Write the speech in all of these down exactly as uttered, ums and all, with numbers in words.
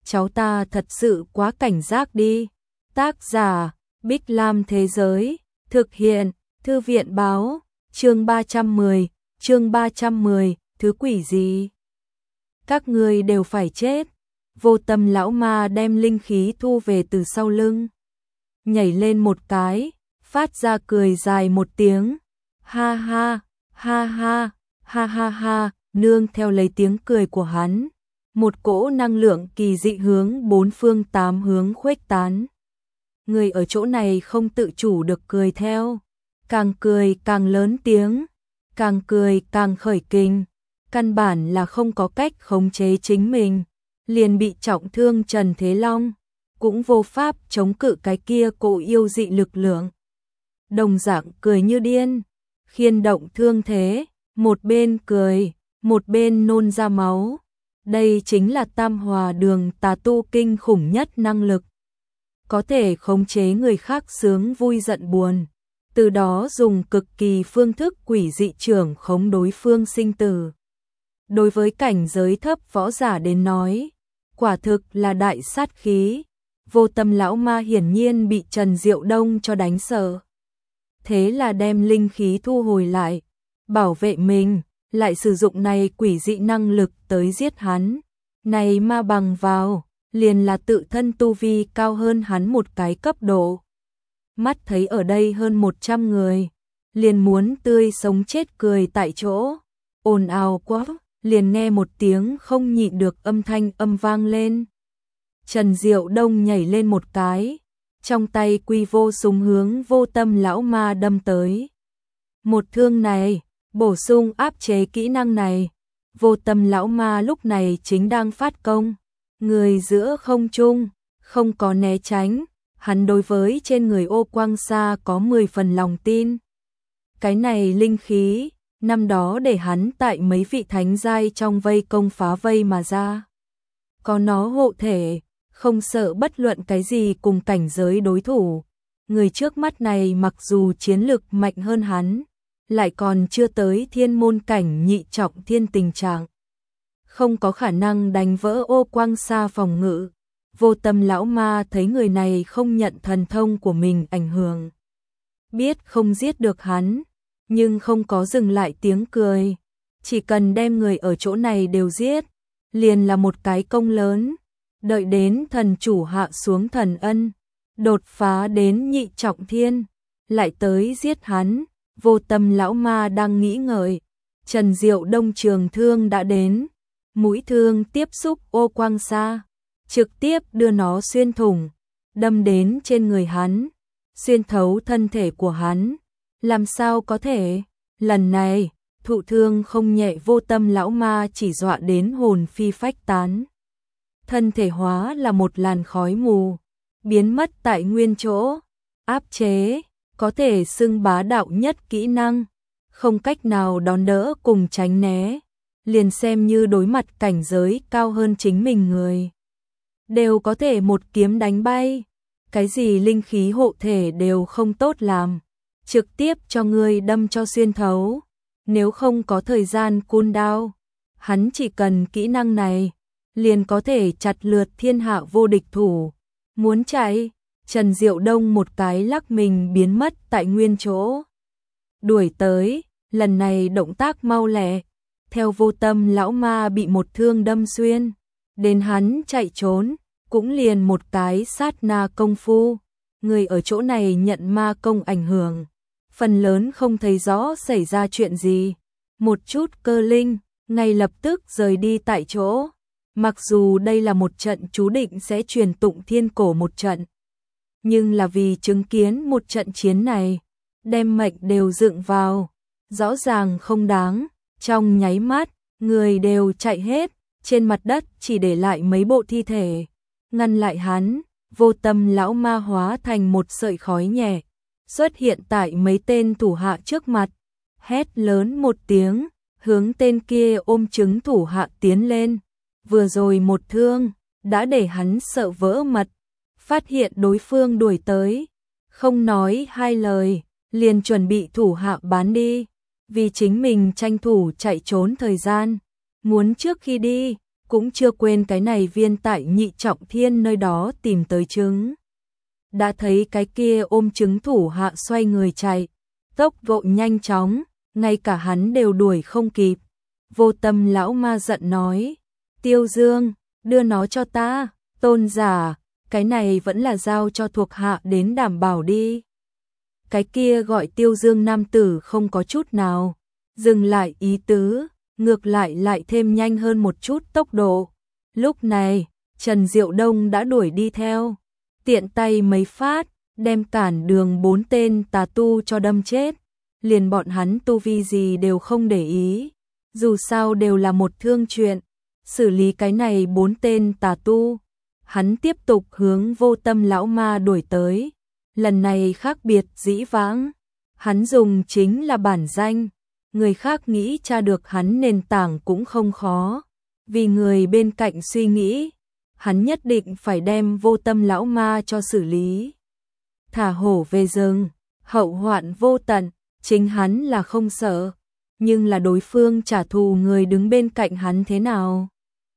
cháu ta thật sự quá cảnh giác đi. Tác giả, Bích Lam Thế Giới, thực hiện, Thư viện Báo, chương ba trăm mười, chương ba trăm mười, thứ quỷ gì? Các ngươi đều phải chết. Vô Tâm lão ma đem linh khí thu về từ sau lưng, nhảy lên một cái, phát ra cười dài một tiếng. Ha ha, ha ha, ha ha ha, nương theo lấy tiếng cười của hắn, một cỗ năng lượng kỳ dị hướng bốn phương tám hướng khuếch tán. Người ở chỗ này không tự chủ được cười theo, càng cười càng lớn tiếng, càng cười càng khởi kình, căn bản là không có cách khống chế chính mình, liền bị trọng thương Trần Thế Long cũng vô pháp chống cự cái kia cỗ yêu dị lực lượng. Đồng dạng cười như điên, khiên động thương thế, một bên cười, một bên nôn ra máu. Đây chính là Tam Hòa Đường tà tu kinh khủng nhất năng lực, có thể khống chế người khác sướng vui giận buồn, từ đó dùng cực kỳ phương thức quỷ dị trưởng khống đối phương sinh tử. Đối với cảnh giới thấp võ giả đến nói, quả thực là đại sát khí. Vô Tâm lão ma hiển nhiên bị Trần Diệu Đông cho đánh sợ, thế là đem linh khí thu hồi lại, bảo vệ mình, lại sử dụng này quỷ dị năng lực tới giết hắn. Này ma bằng vào, liền là tự thân tu vi cao hơn hắn một cái cấp độ. Mắt thấy ở đây hơn một trăm người, liền muốn tươi sống chết cười tại chỗ, ồn ào quá, liền nghe một tiếng không nhịn được âm thanh âm vang lên. Trần Diệu Đông nhảy lên một cái, trong tay quy vô súng hướng Vô Tâm lão ma đâm tới. Một thương này, bổ sung áp chế kỹ năng này. Vô Tâm lão ma lúc này chính đang phát công, người giữa không trung, không có né tránh, hắn đối với trên người Ô Quang Sa có mười phần lòng tin. Cái này linh khí, năm đó để hắn tại mấy vị thánh giai trong vây công phá vây mà ra. Có nó hộ thể, không sợ bất luận cái gì cùng cảnh giới đối thủ. Người trước mắt này mặc dù chiến lực mạnh hơn hắn, lại còn chưa tới thiên môn cảnh nhị trọng thiên tình trạng, không có khả năng đánh vỡ Ô Quang Sa phòng ngự. Vô Tâm lão ma thấy người này không nhận thần thông của mình ảnh hưởng, biết không giết được hắn, nhưng không có dừng lại tiếng cười, chỉ cần đem người ở chỗ này đều giết, liền là một cái công lớn. Đợi đến thần chủ hạ xuống thần ân, đột phá đến nhị trọng thiên, lại tới giết hắn. Vô Tâm lão ma đang nghĩ ngợi, Trần Diệu Đông trường thương đã đến, mũi thương tiếp xúc Ô Quang Sa, trực tiếp đưa nó xuyên thủng, đâm đến trên người hắn, xuyên thấu thân thể của hắn. Làm sao có thể? Lần này, thụ thương không nhẹ Vô Tâm lão ma chỉ dọa đến hồn phi phách tán, thân thể hóa là một làn khói mù, biến mất tại nguyên chỗ. Áp chế, có thể xưng bá đạo nhất kỹ năng, không cách nào đón đỡ cùng tránh né, liền xem như đối mặt cảnh giới cao hơn chính mình người, đều có thể một kiếm đánh bay. Cái gì linh khí hộ thể đều không tốt làm, trực tiếp cho ngươi đâm cho xuyên thấu. Nếu không có thời gian cooldown, hắn chỉ cần kỹ năng này, liền có thể chặt lượt thiên hạ vô địch thủ. Muốn chạy, Trần Diệu Đông một cái lắc mình biến mất tại nguyên chỗ. Đuổi tới, lần này động tác mau lẹ, theo Vô Tâm lão ma bị một thương đâm xuyên, đến hắn chạy trốn, cũng liền một cái sát na công phu. Người ở chỗ này nhận ma công ảnh hưởng, phần lớn không thấy rõ xảy ra chuyện gì, một chút cơ linh, ngay lập tức rời đi tại chỗ. Mặc dù đây là một trận chú định sẽ truyền tụng thiên cổ một trận, nhưng là vì chứng kiến một trận chiến này, đem mệnh đều dựng vào, rõ ràng không đáng. Trong nháy mắt, người đều chạy hết, trên mặt đất chỉ để lại mấy bộ thi thể. Ngăn lại hắn, Vô Tâm lão ma hóa thành một sợi khói nhẹ, xuất hiện tại mấy tên thủ hạ trước mặt, hét lớn một tiếng, hướng tên kia ôm trứng thủ hạ tiến lên. Vừa rồi một thương, đã để hắn sợ vỡ mật, phát hiện đối phương đuổi tới, không nói hai lời, liền chuẩn bị thủ hạ bán đi, vì chính mình tranh thủ chạy trốn thời gian, muốn trước khi đi, cũng chưa quên cái này viên tại Nhị Trọng Thiên nơi đó tìm tới trứng. Đã thấy cái kia ôm trứng thủ hạ xoay người chạy, tốc độ nhanh chóng, ngay cả hắn đều đuổi không kịp. Vô Tâm lão ma giận nói, Tiêu Dương, đưa nó cho ta. Tôn giả, cái này vẫn là giao cho thuộc hạ đến đảm bảo đi. Cái kia gọi Tiêu Dương nam tử không có chút nào dừng lại ý tứ, ngược lại lại thêm nhanh hơn một chút tốc độ. Lúc này, Trần Diệu Đông đã đuổi đi theo, tiện tay mấy phát, đem cản đường bốn tên tà tu cho đâm chết. Liền bọn hắn tu vi gì đều không để ý, dù sao đều là một thương chuyện, xử lý cái này bốn tên tà tu. Hắn tiếp tục hướng Vô Tâm lão ma đuổi tới, lần này khác biệt dĩ vãng, hắn dùng chính là bản danh, người khác nghĩ tra được hắn nền tảng cũng không khó, vì người bên cạnh suy nghĩ, hắn nhất định phải đem Vô Tâm lão ma cho xử lý. Thả hổ về rừng, hậu hoạn vô tận, chính hắn là không sợ, nhưng là đối phương trả thù người đứng bên cạnh hắn thế nào?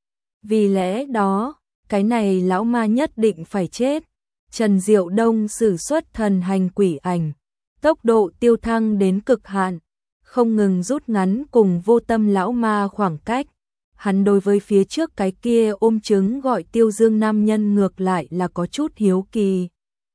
Vì lẽ đó, cái này lão ma nhất định phải chết. Trần Diệu Đông sử xuất thần hành quỷ ảnh, tốc độ tiêu thăng đến cực hạn, không ngừng rút ngắn cùng Vô Tâm lão ma khoảng cách. Hắn đối với phía trước cái kia ôm trứng gọi Tiêu Dương nam nhân ngược lại là có chút hiếu kỳ.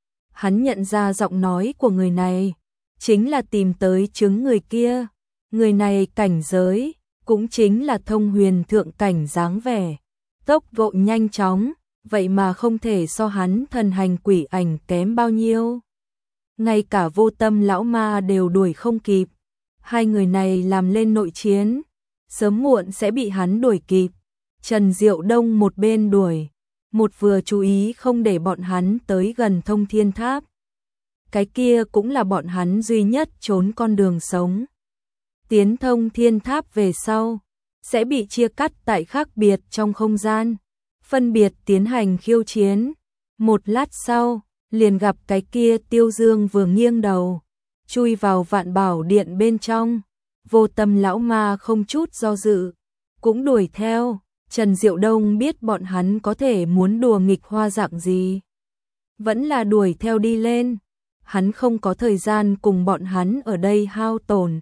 Hắn nhận ra giọng nói của người này, chính là tìm tới trứng người kia. Người này cảnh giới, cũng chính là thông huyền thượng cảnh dáng vẻ, tốc độ nhanh chóng, vậy mà không thể so hắn thần hành quỷ ảnh kém bao nhiêu. Ngay cả Vô Tâm lão ma đều đuổi không kịp. Hai người này làm lên nội chiến, sớm muộn sẽ bị hắn đuổi kịp. Trần Diệu Đông một bên đuổi, một vừa chú ý không để bọn hắn tới gần Thông Thiên Tháp. Cái kia cũng là bọn hắn duy nhất trốn con đường sống. Tiến Thông Thiên Tháp về sau, sẽ bị chia cắt tại khác biệt trong không gian, phân biệt tiến hành khiêu chiến. Một lát sau, liền gặp cái kia Tiêu Dương vừa nghiêng đầu, chui vào Vạn Bảo Điện bên trong. Vô Tâm lão ma không chút do dự, cũng đuổi theo. Trần Diệu Đông biết bọn hắn có thể muốn đùa nghịch hoa dạng gì, vẫn là đuổi theo đi lên. Hắn không có thời gian cùng bọn hắn ở đây hao tổn.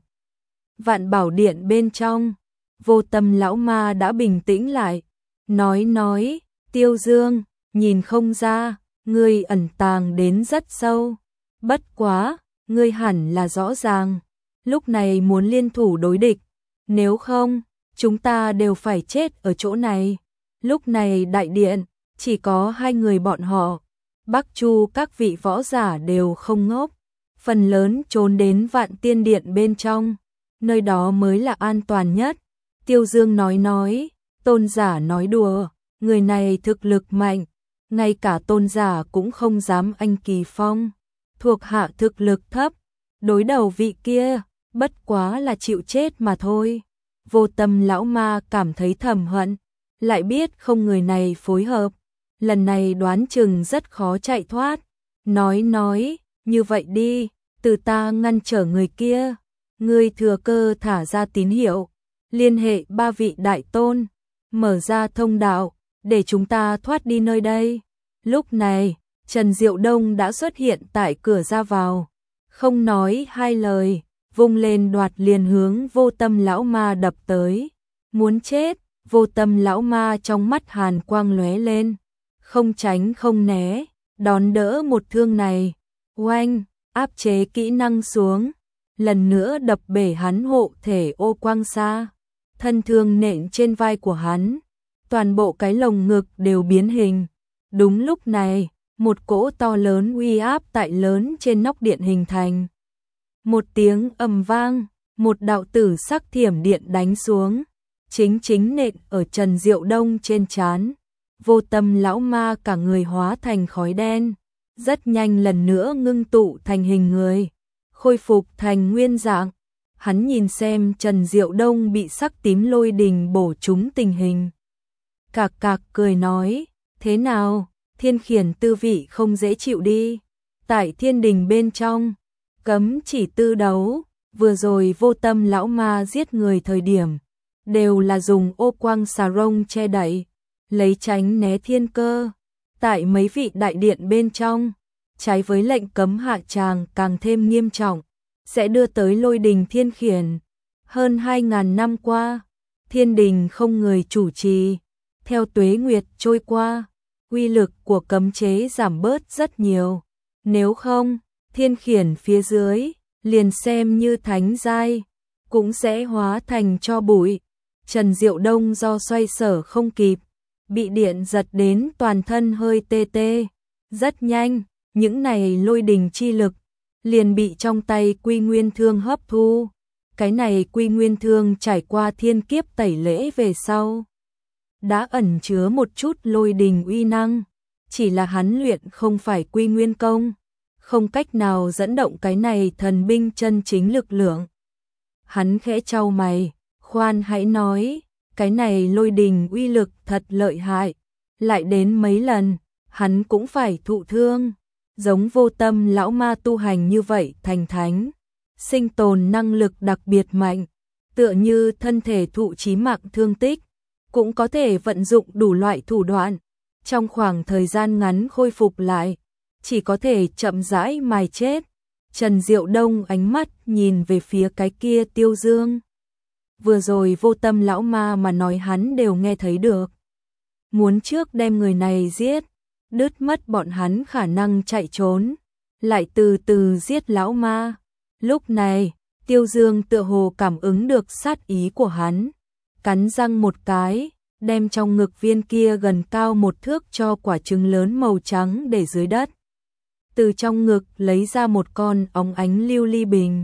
Vạn Bảo Điện bên trong, Vô Tâm lão ma đã bình tĩnh lại, nói nói, Tiêu Dương, nhìn không ra, ngươi ẩn tàng đến rất sâu. Bất quá, ngươi hẳn là rõ ràng, lúc này muốn liên thủ đối địch, nếu không, chúng ta đều phải chết ở chỗ này. Lúc này đại điện, chỉ có hai người bọn họ, Bắc Chu các vị võ giả đều không ngốc, phần lớn trốn đến Vạn Tiên Điện bên trong, nơi đó mới là an toàn nhất. Tiêu Dương nói nói, tôn giả nói đùa, người này thực lực mạnh, ngay cả tôn giả cũng không dám anh kỳ phong, thuộc hạ thực lực thấp, đối đầu vị kia, bất quá là chịu chết mà thôi. Vô Tâm lão ma cảm thấy thầm hận, lại biết không người này phối hợp, lần này đoán chừng rất khó chạy thoát. Nói nói, như vậy đi, từ ta ngăn trở người kia, ngươi thừa cơ thả ra tín hiệu, liên hệ ba vị đại tôn, mở ra thông đạo, để chúng ta thoát đi nơi đây. Lúc này, Trần Diệu Đông đã xuất hiện tại cửa ra vào, không nói hai lời, vung lên đoạt liền hướng Vô Tâm lão ma đập tới. Muốn chết, Vô Tâm lão ma trong mắt hàn quang lóe lên, không tránh không né, đón đỡ một thương này. Oanh, áp chế kỹ năng xuống, lần nữa đập bể hắn hộ thể ô quang xa. Thân thương nện trên vai của hắn, toàn bộ cái lồng ngực đều biến hình. Đúng lúc này, một cỗ to lớn uy áp tại lớn trên nóc điện hình thành. Một tiếng ầm vang, một đạo tử sắc thiểm điện đánh xuống, chính chính nện ở Trần Diệu Đông trên trán. Vô Tâm lão ma cả người hóa thành khói đen, rất nhanh lần nữa ngưng tụ thành hình người, khôi phục thành nguyên dạng. Hắn nhìn xem Trần Diệu Đông bị sắc tím lôi đình bổ trúng tình hình, cạc cạc cười nói, thế nào, thiên khiển tư vị không dễ chịu đi. Tại thiên đình bên trong, cấm chỉ tư đấu, vừa rồi Vô Tâm lão ma giết người thời điểm, đều là dùng ô quang xà rông che đậy, lấy tránh né thiên cơ. Tại mấy vị đại điện bên trong, trái với lệnh cấm hạ tràng càng thêm nghiêm trọng, sẽ đưa tới lôi đình thiên khiển. Hơn hai ngàn năm qua, thiên đình không người chủ trì, theo tuế nguyệt trôi qua, uy lực của cấm chế giảm bớt rất nhiều. Nếu không, thiên khiển phía dưới, liền xem như thánh giai, cũng sẽ hóa thành tro bụi. Trần Diệu Đông do xoay sở không kịp, bị điện giật đến toàn thân hơi tê tê. Rất nhanh, những này lôi đình chi lực, liền bị trong tay Quy Nguyên Thương hấp thu. Cái này Quy Nguyên Thương trải qua thiên kiếp tẩy lễ về sau, đã ẩn chứa một chút lôi đình uy năng, chỉ là hắn luyện không phải Quy Nguyên Công, không cách nào dẫn động cái này thần binh chân chính lực lượng. Hắn khẽ chau mày, khoan hãy nói, cái này lôi đình uy lực thật lợi hại, lại đến mấy lần, hắn cũng phải thụ thương, giống Vô Tâm lão ma tu hành như vậy thành thánh, sinh tồn năng lực đặc biệt mạnh, tựa như thân thể thụ chí mạng thương tích, cũng có thể vận dụng đủ loại thủ đoạn, trong khoảng thời gian ngắn khôi phục lại, chỉ có thể chậm rãi mài chết. Trần Diệu Đông ánh mắt nhìn về phía cái kia Tiêu Dương. Vừa rồi Vô Tâm lão ma mà nói hắn đều nghe thấy được. Muốn trước đem người này giết, đứt mất bọn hắn khả năng chạy trốn, lại từ từ giết lão ma. Lúc này, Tiêu Dương tựa hồ cảm ứng được sát ý của hắn, cắn răng một cái, đem trong ngực viên kia gần cao một thước cho quả trứng lớn màu trắng để dưới đất. Từ trong ngực lấy ra một con óng ánh lưu ly bình.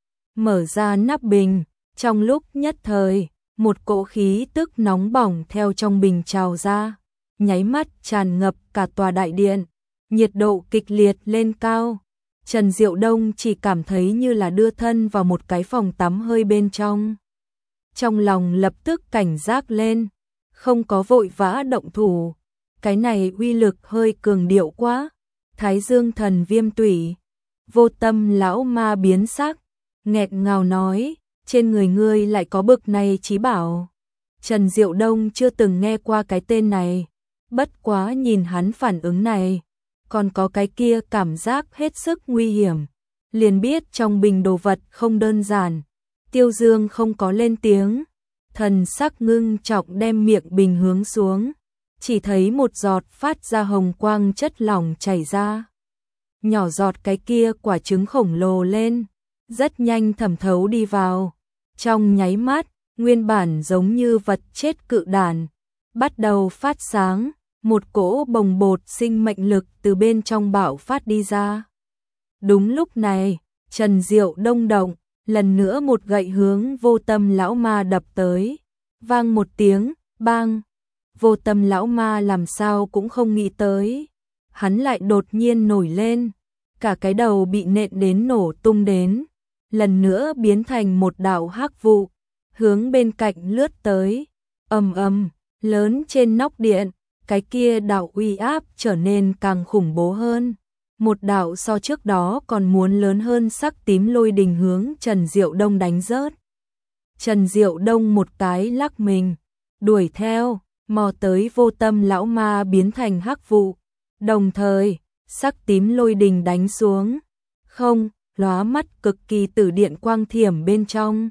Mở ra nắp bình, trong lúc nhất thời, một cỗ khí tức nóng bỏng theo trong bình trào ra, nháy mắt tràn ngập cả tòa đại điện, nhiệt độ kịch liệt lên cao. Trần Diệu Đông chỉ cảm thấy như là đưa thân vào một cái phòng tắm hơi bên trong. Trong lòng lập tức cảnh giác lên, không có vội vã động thủ, cái này uy lực hơi cường điệu quá. Thái Dương thần viêm tủy, Vô Tâm lão ma biến sắc, nghẹn ngào nói, trên người ngươi lại có bực này chí bảo. Trần Diệu Đông chưa từng nghe qua cái tên này, bất quá nhìn hắn phản ứng này, còn có cái kia cảm giác hết sức nguy hiểm, liền biết trong bình đồ vật không đơn giản. Tiêu Dương không có lên tiếng, thần sắc ngưng trọng đem miệng bình hướng xuống, chỉ thấy một giọt phát ra hồng quang chất lỏng chảy ra. Nhỏ giọt cái kia quả trứng khổng lồ lên, rất nhanh thẩm thấu đi vào. Trong nháy mắt, nguyên bản giống như vật chết cự đản, bắt đầu phát sáng, một cỗ bồng bột sinh mệnh lực từ bên trong bạo phát đi ra. Đúng lúc này, Trần Diệu Đông động, lần nữa một gậy hướng Vô Tâm lão ma đập tới, vang một tiếng, bang. Vô Tâm lão ma làm sao cũng không nghĩ tới, hắn lại đột nhiên nổi lên, cả cái đầu bị nện đến nổ tung đến, lần nữa biến thành một đạo hắc vụ, hướng bên cạnh lướt tới. Ầm ầm, lớn trên nóc điện, cái kia đạo uy áp trở nên càng khủng bố hơn. Một đạo so trước đó còn muốn lớn hơn sắc tím lôi đình hướng Trần Diệu Đông đánh rớt. Trần Diệu Đông một cái lắc mình, đuổi theo, mò tới Vô Tâm lão ma biến thành hắc vụ, đồng thời, sắc tím lôi đình đánh xuống, không, lóa mắt cực kỳ tử điện quang thiểm bên trong.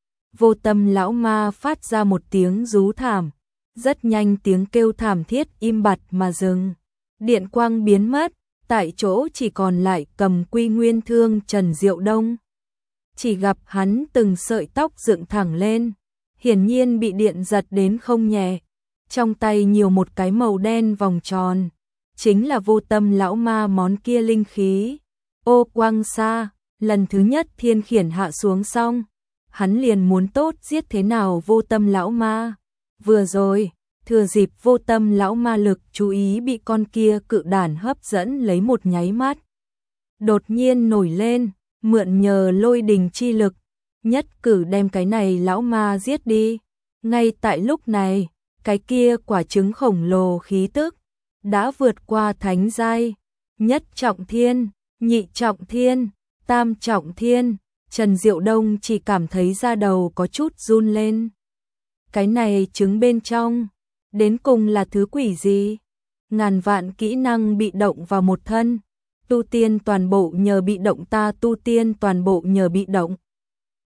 Vô Tâm lão ma phát ra một tiếng rú thảm, rất nhanh tiếng kêu thảm thiết im bặt mà dừng, điện quang biến mất, tại chỗ chỉ còn lại cầm Quy Nguyên Thương Trần Diệu Đông. Chỉ gặp hắn từng sợi tóc dựng thẳng lên, hiển nhiên bị điện giật đến không nhẹ. Trong tay nhiều một cái màu đen vòng tròn, chính là Vô Tâm lão ma món kia linh khí. Ô quang sa, lần thứ nhất thiên khiển hạ xuống xong, hắn liền muốn tốt giết thế nào Vô Tâm lão ma. Vừa rồi, thừa dịp Vô Tâm lão ma lực chú ý bị con kia cự đản hấp dẫn lấy một nháy mắt, đột nhiên nổi lên, mượn nhờ lôi đình chi lực, nhất cử đem cái này lão ma giết đi. Ngay tại lúc này, cái kia quả trứng khổng lồ khí tức đã vượt qua thánh giai, nhất trọng thiên, nhị trọng thiên, tam trọng thiên. Trần Diệu Đông chỉ cảm thấy da đầu có chút run lên. cái này trứng bên trong, đến cùng là thứ quỷ gì? Ngàn vạn kỹ năng bị động vào một thân, tu tiên toàn bộ nhờ bị động ta tu tiên toàn bộ nhờ bị động.